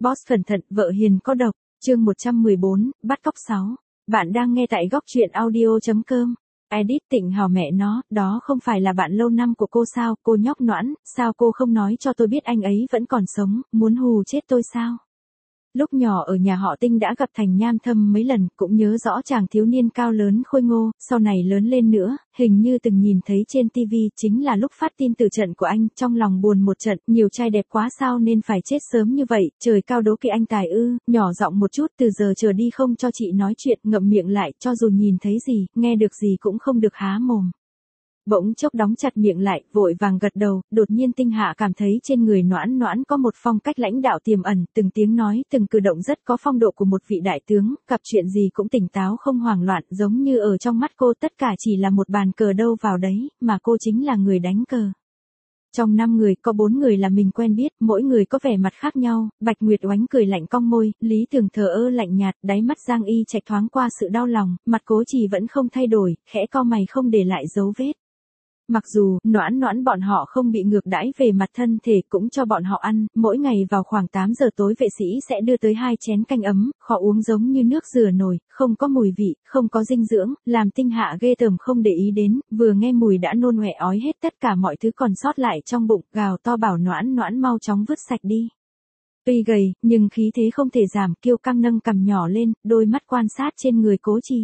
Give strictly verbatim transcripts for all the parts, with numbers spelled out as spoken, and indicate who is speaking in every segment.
Speaker 1: Boss cẩn thận, vợ hiền có độc, chương một trăm mười bốn, bắt cóc sáu. Bạn đang nghe tại góc truyện audio.com. Edit Tịnh Hào mẹ nó, đó không phải là bạn lâu năm của cô sao, cô nhóc Noãn, sao cô không nói cho tôi biết anh ấy vẫn còn sống, muốn hù chết tôi sao? Lúc nhỏ ở nhà họ Tinh đã gặp Thành Nham Thâm mấy lần, cũng nhớ rõ chàng thiếu niên cao lớn khôi ngô, sau này lớn lên nữa, hình như từng nhìn thấy trên tivi, chính là lúc phát tin từ trận của anh, trong lòng buồn một trận, nhiều trai đẹp quá sao nên phải chết sớm như vậy, trời cao đố kỵ anh tài ư, nhỏ giọng một chút, từ giờ trở đi không cho chị nói chuyện, ngậm miệng lại, cho dù nhìn thấy gì, nghe được gì cũng không được há mồm. Bỗng chốc đóng chặt miệng lại, vội vàng gật đầu, đột nhiên Tinh Hạ cảm thấy trên người Noãn Noãn có một phong cách lãnh đạo tiềm ẩn, từng tiếng nói, từng cử động rất có phong độ của một vị đại tướng, gặp chuyện gì cũng tỉnh táo không hoảng loạn, giống như ở trong mắt cô tất cả chỉ là một bàn cờ đâu vào đấy, mà cô chính là người đánh cờ. Trong năm người, có bốn người là mình quen biết, mỗi người có vẻ mặt khác nhau, Bạch Nguyệt Oánh cười lạnh cong môi, Lý Thường thờ ơ lạnh nhạt, đáy mắt Giang Y Trạch thoáng qua sự đau lòng, mặt Cố Trì vẫn không thay đổi, khẽ cau mày không để lại dấu vết. Mặc dù, Noãn Noãn bọn họ không bị ngược đãi về mặt thân thể cũng cho bọn họ ăn, mỗi ngày vào khoảng tám giờ tối vệ sĩ sẽ đưa tới hai chén canh ấm, khó uống giống như nước rửa nồi, không có mùi vị, không có dinh dưỡng, làm Tinh Hạ ghê tởm không để ý đến, vừa nghe mùi đã nôn ọe ói hết tất cả mọi thứ còn sót lại trong bụng, gào to bảo Noãn Noãn mau chóng vứt sạch đi. Tuy gầy, nhưng khí thế không thể giảm, kiêu căng nâng cằm nhỏ lên, đôi mắt quan sát trên người Cố Trì.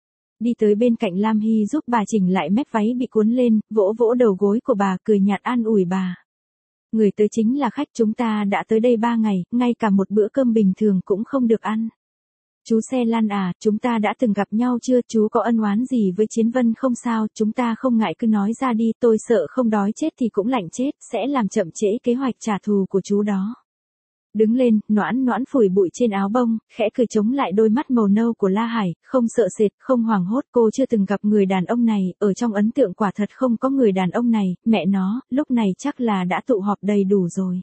Speaker 1: Đi tới bên cạnh Lam Hy giúp bà chỉnh lại mép váy bị cuốn lên, vỗ vỗ đầu gối của bà, cười nhạt an ủi bà. Người tới chính là khách, chúng ta đã tới đây ba ngày, ngay cả một bữa cơm bình thường cũng không được ăn. Chú Xe Lan à, chúng ta đã từng gặp nhau chưa, chú có ân oán gì với Chiến Vân không sao, chúng ta không ngại cứ nói ra đi, tôi sợ không đói chết thì cũng lạnh chết, sẽ làm chậm trễ kế hoạch trả thù của chú đó. Đứng lên, Noãn Noãn phủi bụi trên áo bông, khẽ cười chống lại đôi mắt màu nâu của La Hải, không sợ sệt, không hoảng hốt, cô chưa từng gặp người đàn ông này, ở trong ấn tượng quả thật không có người đàn ông này, mẹ nó, lúc này chắc là đã tụ họp đầy đủ rồi.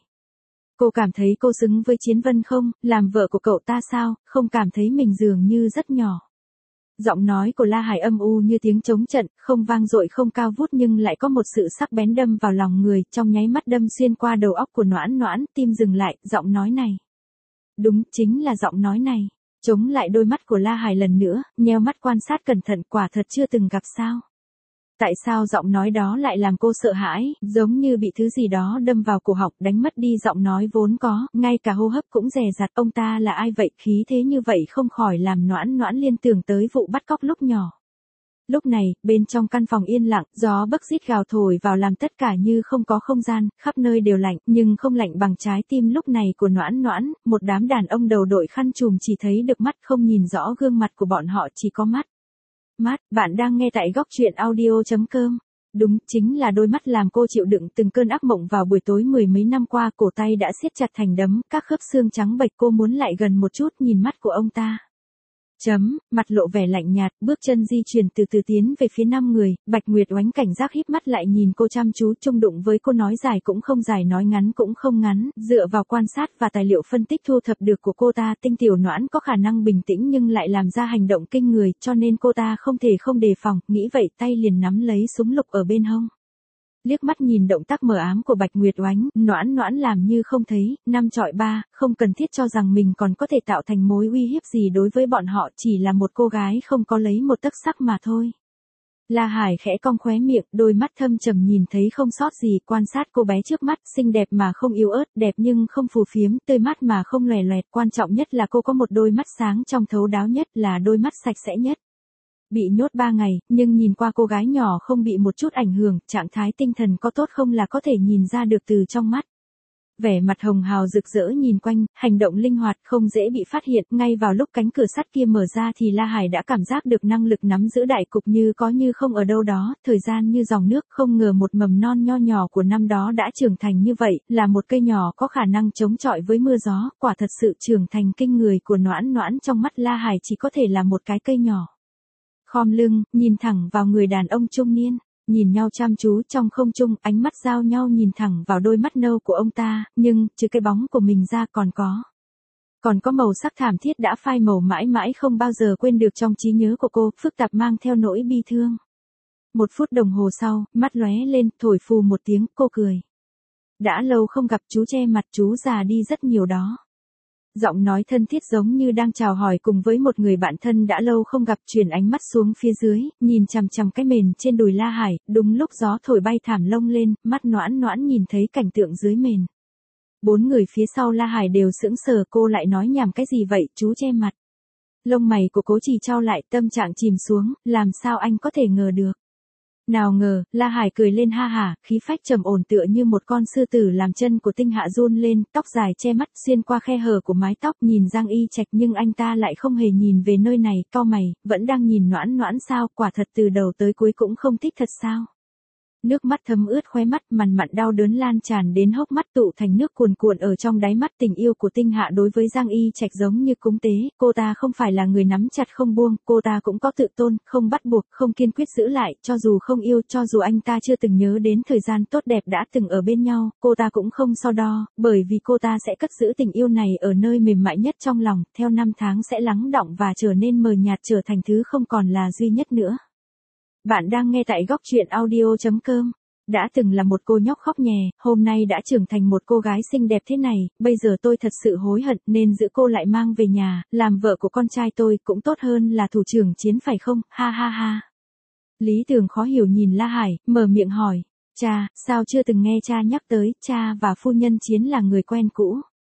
Speaker 1: Cô cảm thấy cô xứng với Chiến Vân không, làm vợ của cậu ta sao, không cảm thấy mình dường như rất nhỏ. Giọng nói của La Hải âm u như tiếng trống trận, không vang dội không cao vút nhưng lại có một sự sắc bén đâm vào lòng người, trong nháy mắt đâm xuyên qua đầu óc của Noãn Noãn, tim dừng lại, giọng nói này. Đúng, chính là giọng nói này. Chống lại đôi mắt của La Hải lần nữa, nheo mắt quan sát cẩn thận, quả thật chưa từng gặp sao. Tại sao giọng nói đó lại làm cô sợ hãi, giống như bị thứ gì đó đâm vào cổ họng, đánh mất đi giọng nói vốn có, ngay cả hô hấp cũng dè dặt, ông ta là ai vậy, khí thế như vậy không khỏi làm Noãn Noãn liên tưởng tới vụ bắt cóc lúc nhỏ. Lúc này, bên trong căn phòng yên lặng, gió bấc rít gào thổi vào làm tất cả như không có không gian, khắp nơi đều lạnh, nhưng không lạnh bằng trái tim lúc này của Noãn Noãn, một đám đàn ông đầu đội khăn trùm chỉ thấy được mắt không nhìn rõ gương mặt của bọn họ, chỉ có mắt. Mắt, bạn đang nghe tại góc truyện audio.com. Đúng, chính là đôi mắt làm cô chịu đựng từng cơn ác mộng vào buổi tối mười mấy năm qua, cổ tay đã siết chặt thành đấm, các khớp xương trắng bệch, cô muốn lại gần một chút nhìn mắt của ông ta. Chấm, mặt lộ vẻ lạnh nhạt, bước chân di chuyển từ từ tiến về phía năm người, Bạch Nguyệt Oánh cảnh giác híp mắt lại nhìn cô chăm chú, chung đụng với cô nói dài cũng không dài, nói ngắn cũng không ngắn, dựa vào quan sát và tài liệu phân tích thu thập được của cô ta, Tinh Tiểu Noãn có khả năng bình tĩnh nhưng lại làm ra hành động kinh người, cho nên cô ta không thể không đề phòng, nghĩ vậy tay liền nắm lấy súng lục ở bên hông. Liếc mắt nhìn động tác mờ ám của Bạch Nguyệt Oánh, Noãn Noãn làm như không thấy, năm chọi ba, không cần thiết cho rằng mình còn có thể tạo thành mối uy hiếp gì đối với bọn họ, chỉ là một cô gái không có lấy một tấc sắc mà thôi. La Hải khẽ cong khóe miệng, đôi mắt thâm trầm nhìn thấy không sót gì, quan sát cô bé trước mắt, xinh đẹp mà không yếu ớt, đẹp nhưng không phù phiếm, tươi mát mà không lòe loẹt, quan trọng nhất là cô có một đôi mắt sáng trong, thấu đáo nhất là đôi mắt sạch sẽ nhất. Bị nhốt ba ngày, nhưng nhìn qua cô gái nhỏ không bị một chút ảnh hưởng, trạng thái tinh thần có tốt không là có thể nhìn ra được từ trong mắt. Vẻ mặt hồng hào rực rỡ nhìn quanh, hành động linh hoạt, không dễ bị phát hiện, ngay vào lúc cánh cửa sắt kia mở ra thì La Hải đã cảm giác được năng lực nắm giữ đại cục như có như không ở đâu đó, thời gian như dòng nước, không ngờ một mầm non nho nhỏ của năm đó đã trưởng thành như vậy, là một cây nhỏ có khả năng chống chọi với mưa gió, quả thật sự trưởng thành kinh người của Noãn Noãn trong mắt La Hải chỉ có thể là một cái cây nhỏ. Khom lưng, nhìn thẳng vào người đàn ông trung niên, nhìn nhau chăm chú trong không trung, ánh mắt giao nhau nhìn thẳng vào đôi mắt nâu của ông ta, nhưng, trừ cái bóng của mình ra còn có. Còn có màu sắc thảm thiết đã phai màu mãi mãi không bao giờ quên được trong trí nhớ của cô, phức tạp mang theo nỗi bi thương. Một phút đồng hồ sau, mắt lóe lên, thổi phù một tiếng, cô cười. Đã lâu không gặp chú, che mặt chú già đi rất nhiều đó. Giọng nói thân thiết giống như đang chào hỏi cùng với một người bạn thân đã lâu không gặp, chuyển ánh mắt xuống phía dưới, nhìn chằm chằm cái mền trên đùi La Hải, đúng lúc gió thổi bay thảm lông lên, mắt Noãn Noãn nhìn thấy cảnh tượng dưới mền. Bốn người phía sau La Hải đều sững sờ, cô lại nói nhảm cái gì vậy, chú che mặt. Lông mày của Cố Trì chau lại, tâm trạng chìm xuống, làm sao anh có thể ngờ được. Nào ngờ, La Hải cười lên ha hả, khí phách trầm ổn tựa như một con sư tử, làm chân của Tinh Hạ run lên, tóc dài che mắt xuyên qua khe hở của mái tóc, nhìn Giang Y Trạch nhưng anh ta lại không hề nhìn về nơi này, cau mày, vẫn đang nhìn Noãn Noãn sao, quả thật từ đầu tới cuối cũng không thích thật sao. Nước mắt thấm ướt khóe mắt, mằn mặn đau đớn lan tràn đến hốc mắt, tụ thành nước cuồn cuộn ở trong đáy mắt. Tình yêu của Tinh Hạ đối với Giang Y Trạch giống như cúng tế, cô ta không phải là người nắm chặt không buông, cô ta cũng có tự tôn, không bắt buộc, không kiên quyết giữ lại, cho dù không yêu, cho dù anh ta chưa từng nhớ đến thời gian tốt đẹp đã từng ở bên nhau, cô ta cũng không so đo, bởi vì cô ta sẽ cất giữ tình yêu này ở nơi mềm mại nhất trong lòng, theo năm tháng sẽ lắng đọng và trở nên mờ nhạt, trở thành thứ không còn là duy nhất nữa. Bạn đang nghe tại góc truyện audio chấm com. Đã từng là một cô nhóc khóc nhè, hôm nay đã trưởng thành một cô gái xinh đẹp thế này, bây giờ tôi thật sự hối hận nên giữ cô lại mang về nhà, làm vợ của con trai tôi cũng tốt hơn là thủ trưởng Chiến phải không, ha ha ha. Lý Tường khó hiểu nhìn La Hải, mở miệng hỏi, cha, sao chưa từng nghe cha nhắc tới, cha và phu nhân Chiến là người quen cũ.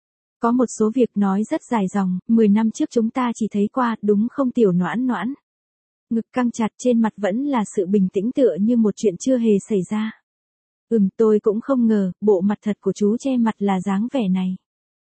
Speaker 1: Có một số việc nói rất dài dòng, mười năm trước chúng ta chỉ thấy qua, đúng không tiểu Noãn Noãn? Ngực căng chặt, trên mặt vẫn là sự bình tĩnh tựa như một chuyện chưa hề xảy ra. Ừm, tôi cũng không ngờ, bộ mặt thật của chú che mặt là dáng vẻ này.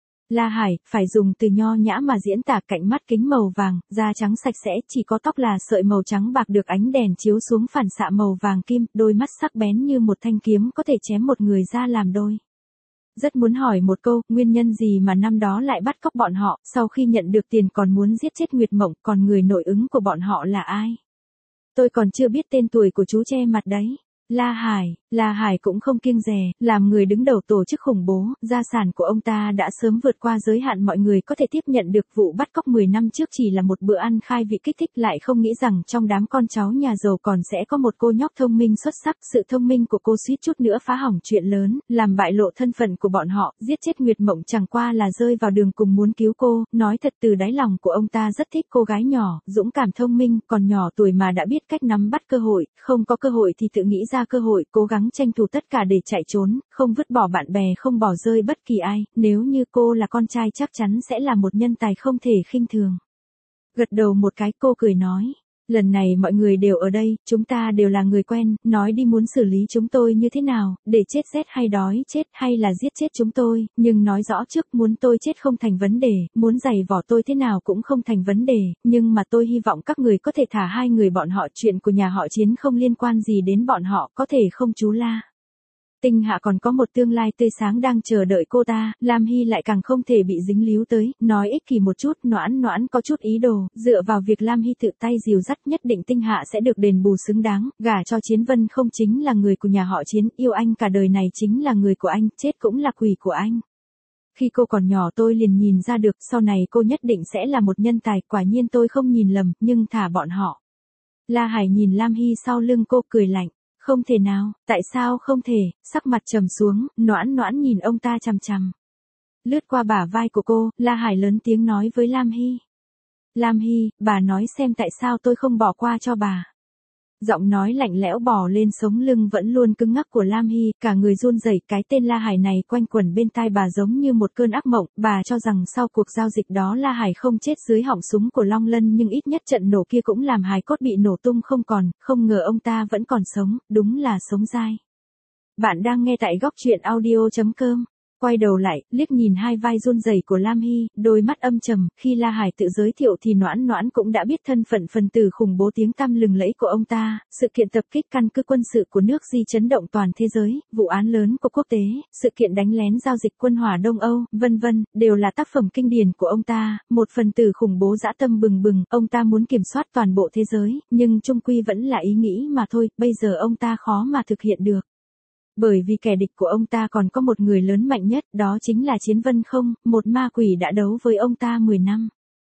Speaker 1: La Hải, phải dùng từ nho nhã mà diễn tả, cạnh mắt kính màu vàng, da trắng sạch sẽ, chỉ có tóc là sợi màu trắng bạc được ánh đèn chiếu xuống phản xạ màu vàng kim, đôi mắt sắc bén như một thanh kiếm có thể chém một người ra làm đôi. Rất muốn hỏi một câu, nguyên nhân gì mà năm đó lại bắt cóc bọn họ, sau khi nhận được tiền còn muốn giết chết Nguyệt Mộng, còn người nội ứng của bọn họ là ai? Tôi còn chưa biết tên tuổi của chú che mặt đấy. La Hải, La Hải cũng không kiêng dè, làm người đứng đầu tổ chức khủng bố, gia sản của ông ta đã sớm vượt qua giới hạn mọi người có thể tiếp nhận được. Vụ bắt cóc mười năm trước chỉ là một bữa ăn khai vị kích thích, lại không nghĩ rằng trong đám con cháu nhà giàu còn sẽ có một cô nhóc thông minh xuất sắc. Sự thông minh của cô suýt chút nữa phá hỏng chuyện lớn, làm bại lộ thân phận của bọn họ, giết chết Nguyệt Mộng chẳng qua là rơi vào đường cùng muốn cứu cô. Nói thật, từ đáy lòng của ông ta rất thích cô gái nhỏ, dũng cảm thông minh, còn nhỏ tuổi mà đã biết cách nắm bắt cơ hội, không có cơ hội thì tự nghĩ ra cơ hội, cố gắng tranh thủ tất cả để chạy trốn, không vứt bỏ bạn bè, không bỏ rơi bất kỳ ai. Nếu như cô là con trai chắc chắn sẽ là một nhân tài không thể khinh thường. Gật đầu một cái, cô cười nói, lần này mọi người đều ở đây, chúng ta đều là người quen, nói đi muốn xử lý chúng tôi như thế nào, để chết rét hay đói chết hay là giết chết chúng tôi, nhưng nói rõ trước, muốn tôi chết không thành vấn đề, muốn giày vỏ tôi thế nào cũng không thành vấn đề, nhưng mà tôi hy vọng các người có thể thả hai người bọn họ, chuyện của nhà họ Chiến không liên quan gì đến bọn họ, có thể không chú La? Tinh Hạ còn có một tương lai tươi sáng đang chờ đợi cô ta, Lam Hy lại càng không thể bị dính líu tới, nói ích kỷ một chút. Noãn Noãn có chút ý đồ, dựa vào việc Lam Hy tự tay dìu dắt, nhất định Tinh Hạ sẽ được đền bù xứng đáng, gả cho Chiến Vân không chính là người của nhà họ Chiến, yêu anh cả đời này chính là người của anh, chết cũng là quỷ của anh. Khi cô còn nhỏ tôi liền nhìn ra được, sau này cô nhất định sẽ là một nhân tài, quả nhiên tôi không nhìn lầm, nhưng thả bọn họ. La Hải nhìn Lam Hy sau lưng cô, cười lạnh. Không thể nào, tại sao không thể, sắc mặt trầm xuống, Noãn Noãn nhìn ông ta chằm chằm. Lướt qua bả vai của cô, La Hải lớn tiếng nói với Lam Hy. Lam Hy, bà nói xem tại sao tôi không bỏ qua cho bà. Giọng nói lạnh lẽo bò lên sống lưng vẫn luôn cứng ngắc của Lam Hy, cả người run rẩy, cái tên La Hải này quanh quẩn bên tai bà giống như một cơn ác mộng, bà cho rằng sau cuộc giao dịch đó La Hải không chết dưới họng súng của Long Lân, nhưng ít nhất trận nổ kia cũng làm hài cốt bị nổ tung không còn, không ngờ ông ta vẫn còn sống, đúng là sống dai. Bạn đang nghe tại góc truyện audio chấm com. Quay đầu lại, liếc nhìn hai vai run rẩy của Lam Hy, đôi mắt âm trầm, khi La Hải tự giới thiệu thì Noãn Noãn cũng đã biết thân phận phần tử khủng bố tiếng tăm lừng lẫy của ông ta, sự kiện tập kích căn cứ quân sự của nước Di chấn động toàn thế giới, vụ án lớn của quốc tế, sự kiện đánh lén giao dịch quân hỏa Đông Âu, vân vân, đều là tác phẩm kinh điển của ông ta, một phần tử khủng bố dã tâm bừng bừng, ông ta muốn kiểm soát toàn bộ thế giới, nhưng chung quy vẫn là ý nghĩ mà thôi, bây giờ ông ta khó mà thực hiện được. Bởi vì kẻ địch của ông ta còn có một người lớn mạnh nhất, đó chính là Chiến Vân không, một ma quỷ đã đấu với ông ta mười năm.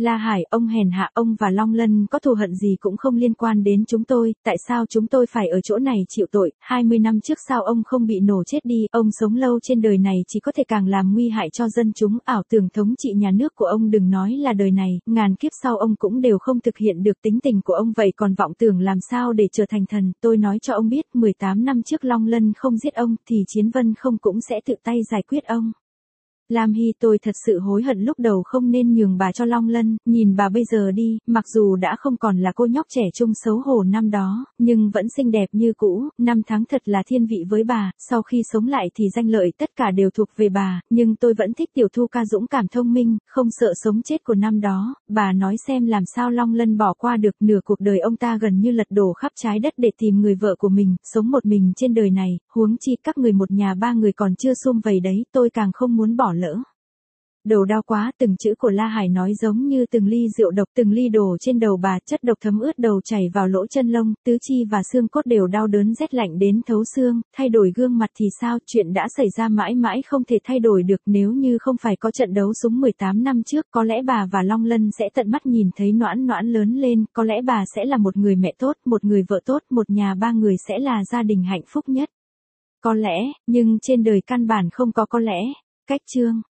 Speaker 1: La Hải, ông hèn hạ, ông và Long Lân có thù hận gì cũng không liên quan đến chúng tôi, tại sao chúng tôi phải ở chỗ này chịu tội, hai mươi năm trước sao ông không bị nổ chết đi, ông sống lâu trên đời này chỉ có thể càng làm nguy hại cho dân chúng, ảo tưởng thống trị nhà nước của ông đừng nói là đời này, ngàn kiếp sau ông cũng đều không thực hiện được tính tình của ông vậy còn vọng tưởng làm sao để trở thành thần, tôi nói cho ông biết, mười tám năm trước Long Lân không giết ông, thì Chiến Vân không cũng sẽ tự tay giải quyết ông. Lam Hy tôi thật sự hối hận lúc đầu không nên nhường bà cho Long Lân, nhìn bà bây giờ đi, mặc dù đã không còn là cô nhóc trẻ trung xấu hổ năm đó, nhưng vẫn xinh đẹp như cũ, năm tháng thật là thiên vị với bà, sau khi sống lại thì danh lợi tất cả đều thuộc về bà, nhưng tôi vẫn thích tiểu Thu ca dũng cảm thông minh, không sợ sống chết của năm đó, bà nói xem làm sao Long Lân bỏ qua được nửa cuộc đời ông ta gần như lật đổ khắp trái đất để tìm người vợ của mình, sống một mình trên đời này, huống chi các người một nhà ba người còn chưa sum vầy đấy, tôi càng không muốn bỏ lỡ. Đầu đau quá, từng chữ của La Hải nói giống như từng ly rượu độc, từng ly đổ trên đầu bà, chất độc thấm ướt đầu chảy vào lỗ chân lông, tứ chi và xương cốt đều đau đớn rét lạnh đến thấu xương, thay đổi gương mặt thì sao, chuyện đã xảy ra mãi mãi không thể thay đổi được, nếu như không phải có trận đấu súng mười tám năm trước, có lẽ bà và Long Lân sẽ tận mắt nhìn thấy Noãn Noãn lớn lên, có lẽ bà sẽ là một người mẹ tốt, một người vợ tốt, một nhà ba người sẽ là gia đình hạnh phúc nhất. Có lẽ, nhưng trên đời căn bản không có có lẽ. Cách chương